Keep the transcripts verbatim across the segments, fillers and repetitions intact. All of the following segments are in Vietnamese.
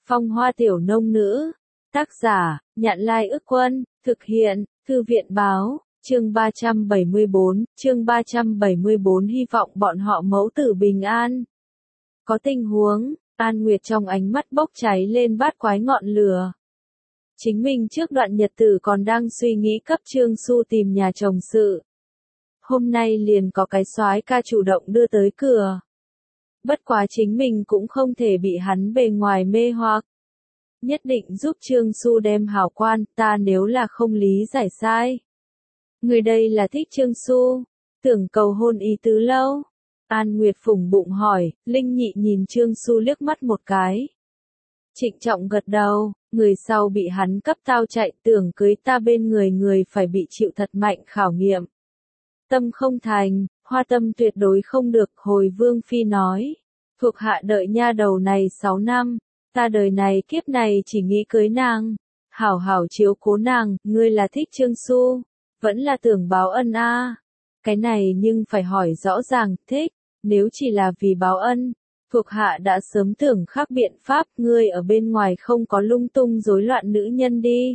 Phong hoa tiểu nông nữ. Tác giả, Nhạn Lai Ức Quân, thực hiện, Thư viện báo, chương ba trăm bảy mươi bốn, chương ba trăm bảy mươi bốn hy vọng bọn họ mẫu tử bình an. Có tình huống, An Nguyệt trong ánh mắt bốc cháy lên bát quái ngọn lửa. Chính mình trước đoạn nhật tử còn đang suy nghĩ cấp Trương Xu tìm nhà chồng sự. Hôm nay liền có cái soái ca chủ động đưa tới cửa. Bất quá chính mình cũng không thể bị hắn bề ngoài mê hoặc. Nhất định giúp Trương Xu đem hảo quan, ta nếu là không lý giải sai. Người đây là thích Trương Xu, tưởng cầu hôn ý tứ lâu. An Nguyệt phủng bụng hỏi, Linh Nhị nhìn Trương Xu liếc mắt một cái. Trịnh trọng gật đầu, người sau bị hắn cấp tao chạy, tưởng cưới ta bên người người phải bị chịu thật mạnh khảo nghiệm. Tâm không thành, hoa tâm tuyệt đối không được, hồi Vương Phi nói. Thuộc hạ đợi nha đầu này sáu năm, ta đời này kiếp này chỉ nghĩ cưới nàng. Hảo hảo chiếu cố nàng, ngươi là thích Trương Xu, vẫn là tưởng báo ân a. À. Cái này nhưng phải hỏi rõ ràng, thích, nếu chỉ là vì báo ân, thuộc hạ đã sớm tưởng khác biện pháp, ngươi ở bên ngoài không có lung tung rối loạn nữ nhân đi.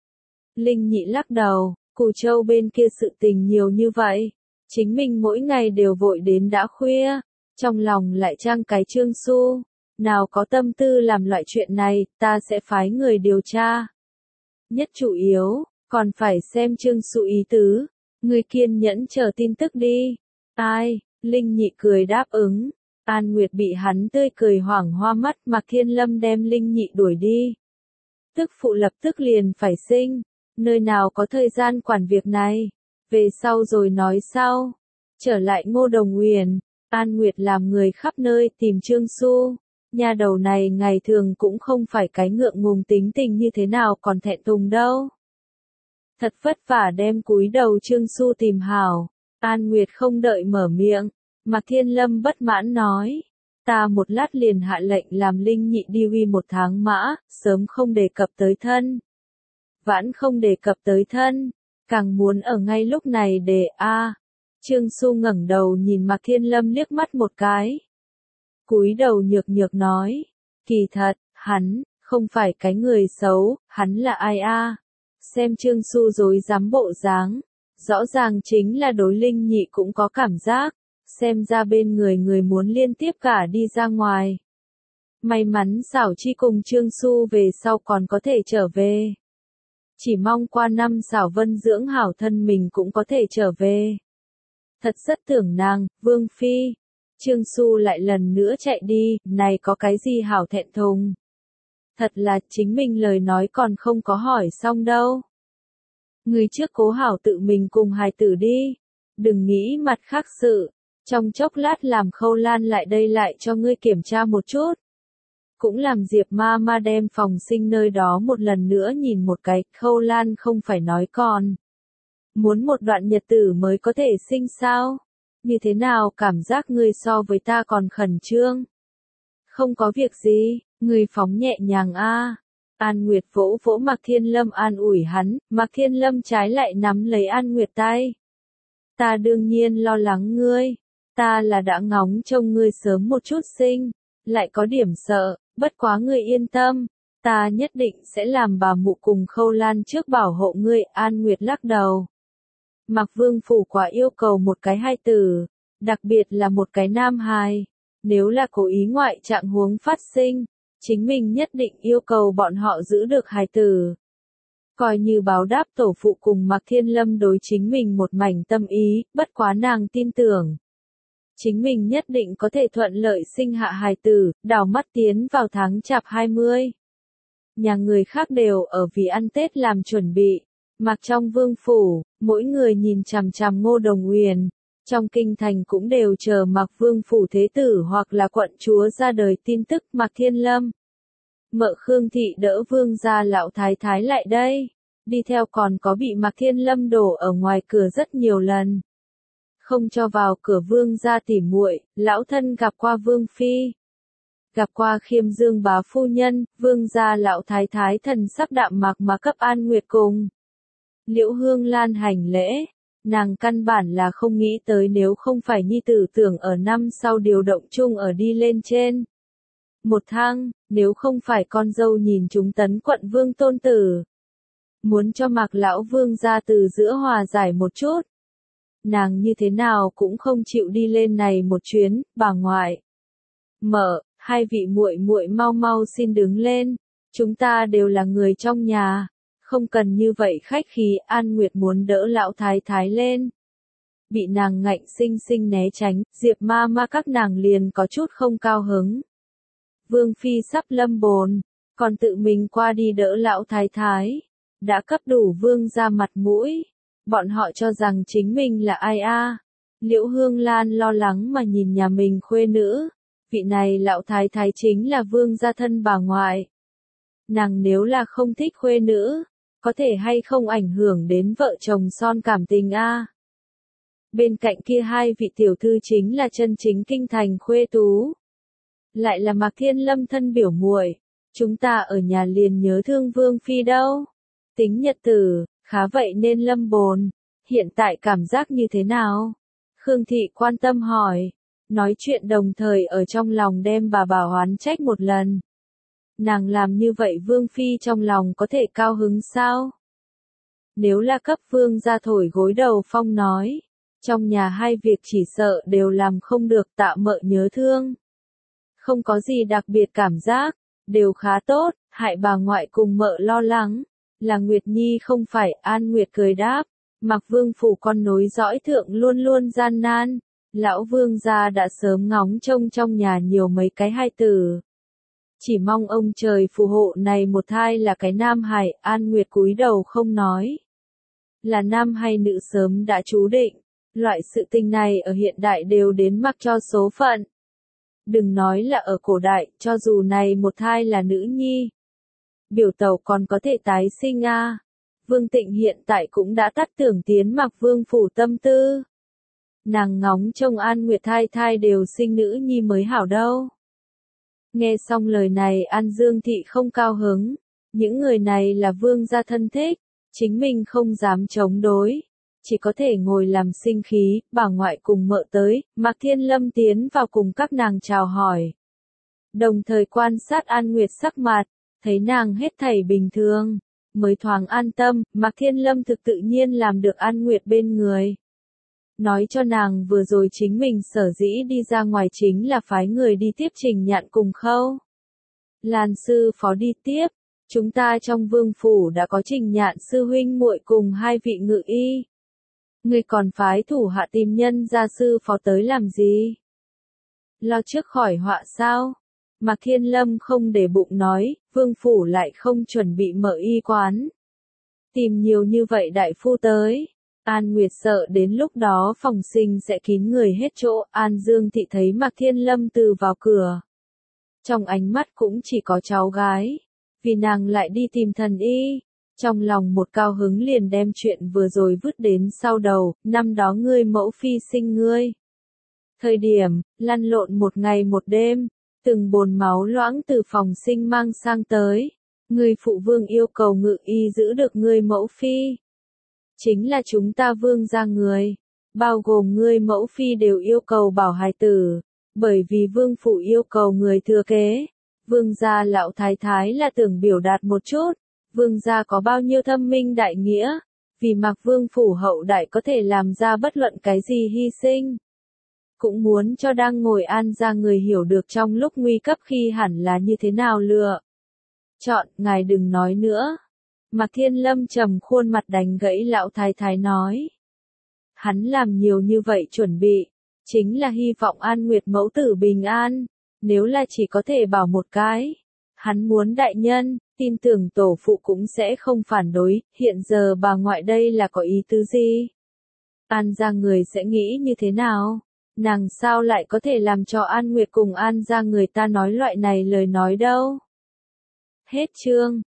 Linh Nhị lắc đầu, Cù Châu bên kia sự tình nhiều như vậy, chính mình mỗi ngày đều vội đến đã khuya, trong lòng lại trang cái Trương Xu, nào có tâm tư làm loại chuyện này, ta sẽ phái người điều tra. Nhất chủ yếu, còn phải xem Trương Xu ý tứ, người kiên nhẫn chờ tin tức đi. Ai, Linh Nhị cười đáp ứng. An Nguyệt bị hắn tươi cười hoảng hoa mắt, Mạc Thiên Lâm đem Linh Nhị đuổi đi. Tức phụ lập tức liền phải sinh, nơi nào có thời gian quản việc này, về sau rồi nói sau. Trở lại Ngô Đồng Uyển, An Nguyệt làm người khắp nơi tìm Trương Xu, nhà đầu này ngày thường cũng không phải cái ngượng ngùng tính tình như thế nào còn thẹn thùng đâu. Thật vất vả đem cúi đầu Trương Xu tìm hảo, An Nguyệt không đợi mở miệng. Mạc Thiên Lâm bất mãn nói, ta một lát liền hạ lệnh làm Linh Nhị đi uy một tháng mã, sớm không đề cập tới thân. Vãn không đề cập tới thân, càng muốn ở ngay lúc này để a. À. Trương Xu ngẩng đầu nhìn Mạc Thiên Lâm liếc mắt một cái. Cúi đầu nhược nhược nói, kỳ thật, hắn, không phải cái người xấu, hắn là ai a? À? Xem Trương Xu dối dám bộ dáng, rõ ràng chính là đối Linh Nhị cũng có cảm giác. Xem ra bên người người muốn liên tiếp cả đi ra ngoài. May mắn xảo chi cùng Trương Xu về sau còn có thể trở về. Chỉ mong qua năm xảo vân dưỡng hảo thân mình cũng có thể trở về. Thật rất tưởng nàng, Vương Phi. Trương Xu lại lần nữa chạy đi, này có cái gì hảo thẹn thùng. Thật là chính mình lời nói còn không có hỏi xong đâu. Người trước cố hảo tự mình cùng hài tử đi. Đừng nghĩ mặt khác sự. Trong chốc lát làm Khâu Lan lại đây lại cho ngươi kiểm tra một chút. Cũng làm Diệp ma ma đem phòng sinh nơi đó một lần nữa nhìn một cái, Khâu Lan không phải nói còn. Muốn một đoạn nhật tử mới có thể sinh sao? Như thế nào cảm giác ngươi so với ta còn khẩn trương? Không có việc gì, ngươi phóng nhẹ nhàng a. À. An Nguyệt vỗ vỗ Mạc Thiên Lâm an ủi hắn, Mạc Thiên Lâm trái lại nắm lấy An Nguyệt tay. Ta đương nhiên lo lắng ngươi. Ta là đã ngóng trông ngươi sớm một chút sinh, lại có điểm sợ, bất quá ngươi yên tâm, ta nhất định sẽ làm bà mụ cùng Khâu Lan trước bảo hộ ngươi. An Nguyệt lắc đầu. Mạc Vương phủ quá yêu cầu một cái hai tử, đặc biệt là một cái nam hài, nếu là cố ý ngoại trạng huống phát sinh, chính mình nhất định yêu cầu bọn họ giữ được hài tử. Coi như báo đáp tổ phụ cùng Mạc Thiên Lâm đối chính mình một mảnh tâm ý, bất quá nàng tin tưởng. Chính mình nhất định có thể thuận lợi sinh hạ hài tử, đào mắt tiến vào tháng chạp hai mươi. Nhà người khác đều ở vì ăn Tết làm chuẩn bị. Mặc trong vương phủ, mỗi người nhìn chằm chằm Ngô Đồng Uyển. Trong kinh thành cũng đều chờ Mạc Vương phủ thế tử hoặc là quận chúa ra đời tin tức. Mạc Thiên Lâm. Mợ Khương Thị đỡ vương gia lão thái thái lại đây. Đi theo còn có bị Mạc Thiên Lâm đổ ở ngoài cửa rất nhiều lần. Không cho vào cửa vương gia tỉ muội, lão thân gặp qua Vương Phi. Gặp qua Khiêm Dương bá phu nhân, vương gia lão thái thái thần sắc đạm mạc mà cấp An Nguyệt cùng. Liễu Hương Lan hành lễ, nàng căn bản là không nghĩ tới nếu không phải nhi tử tưởng ở năm sau điều động chung ở đi lên trên. Một thang, nếu không phải con dâu nhìn chúng Tấn quận vương tôn tử. Muốn cho Mạc lão vương ra từ giữa hòa giải một chút. Nàng như thế nào cũng không chịu đi lên này một chuyến, bà ngoại. Mở, hai vị muội muội mau mau xin đứng lên, chúng ta đều là người trong nhà, không cần như vậy khách khí. An Nguyệt muốn đỡ lão thái thái lên. Bị nàng ngạnh sinh sinh né tránh, Diệp ma ma các nàng liền có chút không cao hứng. Vương phi sắp lâm bồn, còn tự mình qua đi đỡ lão thái thái, đã cấp đủ vương ra mặt mũi. Bọn họ cho rằng chính mình là ai a? Liễu Hương Lan lo lắng mà nhìn nhà mình khuê nữ. Vị này lão thái thái chính là vương gia thân bà ngoại. Nàng nếu là không thích khuê nữ, có thể hay không ảnh hưởng đến vợ chồng son cảm tình a? Bên cạnh kia hai vị tiểu thư chính là chân chính kinh thành khuê tú. Lại là Mạc Thiên Lâm thân biểu muội. Chúng ta ở nhà liền nhớ thương vương phi đâu. Tính nhật tử, khá vậy nên lâm bồn. Hiện tại cảm giác như thế nào? Khương Thị quan tâm hỏi. Nói chuyện đồng thời ở trong lòng đem bà bảo hoán trách một lần. Nàng làm như vậy vương phi trong lòng có thể cao hứng sao? Nếu là cấp vương ra thổi gối đầu phong nói. Trong nhà hai việc chỉ sợ đều làm không được, Tạ Mợ nhớ thương. Không có gì đặc biệt cảm giác, đều khá tốt, hại bà ngoại cùng Mợ lo lắng. Là Nguyệt Nhi không phải. An Nguyệt cười đáp. Mặc vương phủ con nối dõi thượng luôn luôn gian nan. Lão vương gia đã sớm ngóng trông trong nhà nhiều mấy cái hai tử. Chỉ mong ông trời phù hộ này một thai là cái nam hài. An Nguyệt cúi đầu không nói. Là nam hay nữ sớm đã chú định. Loại sự tình này ở hiện đại đều đến mặc cho số phận. Đừng nói là ở cổ đại, cho dù này một thai là nữ nhi. Biểu tẩu còn có thể tái sinh a. À. Vương Tịnh hiện tại cũng đã tắt tưởng tiến mặc vương phủ tâm tư. Nàng ngóng trông An Nguyệt thai thai đều sinh nữ nhi mới hảo đâu. Nghe xong lời này An Dương Thị không cao hứng. Những người này là vương gia thân thích. Chính mình không dám chống đối. Chỉ có thể ngồi làm sinh khí. Bà ngoại cùng Mợ tới. Mạc Thiên Lâm tiến vào cùng các nàng chào hỏi. Đồng thời quan sát An Nguyệt sắc mặt. Thấy nàng hết thảy bình thường. Mới thoáng an tâm. Mạc Thiên Lâm thực tự nhiên làm được An Nguyệt bên người. Nói cho nàng vừa rồi chính mình sở dĩ đi ra ngoài chính là phái người đi tiếp Trình Nhạn cùng Khâu Lan sư phó đi tiếp. Chúng ta trong vương phủ đã có Trình Nhạn sư huynh muội cùng hai vị ngự y. Người còn phái thủ hạ tìm nhân gia sư phó tới làm gì? Lo trước khỏi họa sao? Mạc Thiên Lâm không để bụng nói, vương phủ lại không chuẩn bị mở y quán. Tìm nhiều như vậy đại phu tới. An Nguyệt sợ đến lúc đó phòng sinh sẽ kín người hết chỗ. An Dương Thị thấy Mạc Thiên Lâm từ vào cửa. Trong ánh mắt cũng chỉ có cháu gái. Vì nàng lại đi tìm thần y. Trong lòng một cao hứng liền đem chuyện vừa rồi vứt đến sau đầu. Năm đó ngươi mẫu phi sinh ngươi. Thời điểm, lăn lộn một ngày một đêm. Từng bồn máu loãng từ phòng sinh mang sang tới. Ngươi phụ vương yêu cầu ngự y giữ được ngươi mẫu phi. Chính là chúng ta vương gia người. Bao gồm ngươi mẫu phi đều yêu cầu bảo hài tử. Bởi vì vương phụ yêu cầu người thừa kế. Vương gia lão thái thái là tưởng biểu đạt một chút. Vương gia có bao nhiêu thâm minh đại nghĩa. Vì mặc vương phủ hậu đại có thể làm ra bất luận cái gì hy sinh. Cũng muốn cho đang ngồi an ra người hiểu được trong lúc nguy cấp khi hẳn là như thế nào lựa. Chọn, ngài đừng nói nữa. Mạc Thiên Lâm trầm khuôn mặt đánh gãy lão thái thái nói. Hắn làm nhiều như vậy chuẩn bị. Chính là hy vọng An Nguyệt mẫu tử bình an. Nếu là chỉ có thể bảo một cái. Hắn muốn đại nhân, tin tưởng tổ phụ cũng sẽ không phản đối. Hiện giờ bà ngoại đây là có ý tứ gì? An ra người sẽ nghĩ như thế nào? Nàng sao lại có thể làm cho An Nguyệt cùng An ra người ta nói loại này lời nói đâu? Hết chương.